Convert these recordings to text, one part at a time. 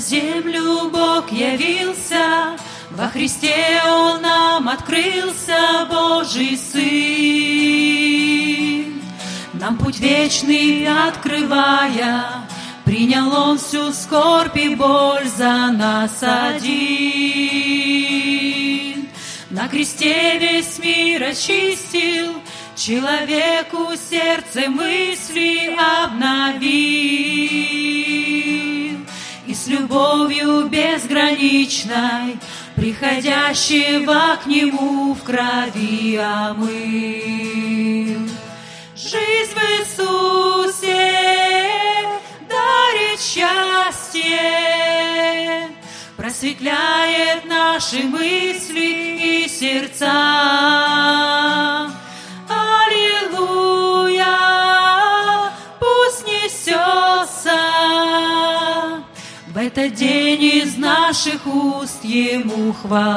землю Бог явился, во Христе Он нам открылся, Божий Сын. Нам путь вечный открывая, принял Он всю скорбь и боль за нас один. На кресте весь мир очистил, человеку сердце мысли обновил. И с любовью безграничной, приходящего к Нему в крови омыл. Жизнь в Иисусе дарит счастье, просветляет наши мысли и сердца. Аллилуйя, пусть несется в этот день из наших уст Ему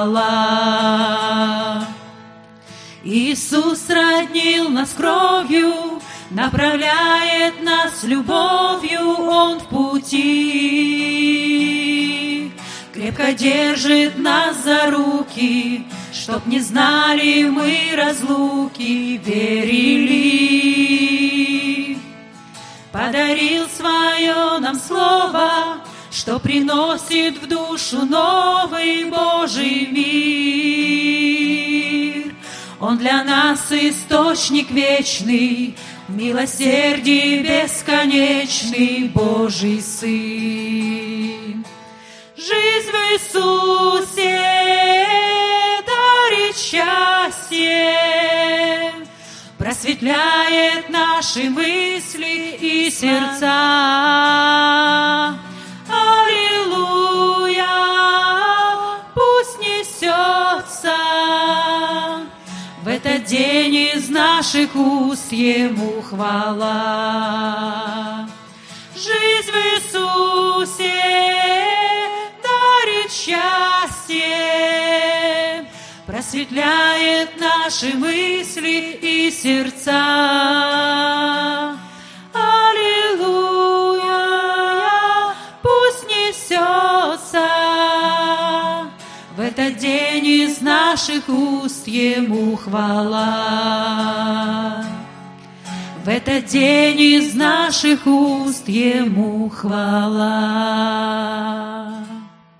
хвала. Иисус роднил нас кровью, направляет нас любовью, Он в пути. Крепко держит нас за руки, чтоб не знали мы разлуки, верили. Подарил свое нам слово, что приносит в душу новый Божий мир. Он для нас источник вечный, милосердие бесконечный, Божий Сын. Жизнь в Иисусе дарит счастье, просветляет наши мысли и сердца. Аллилуйя, пусть несется в этот день из наших уст Ему хвала. Жизнь в Иисусе дарит счастье, просветляет наши мысли и сердца. Аллилуйя, пусть несется в этот день из наших уст Ему хвала. В этот день из наших уст Ему хвала.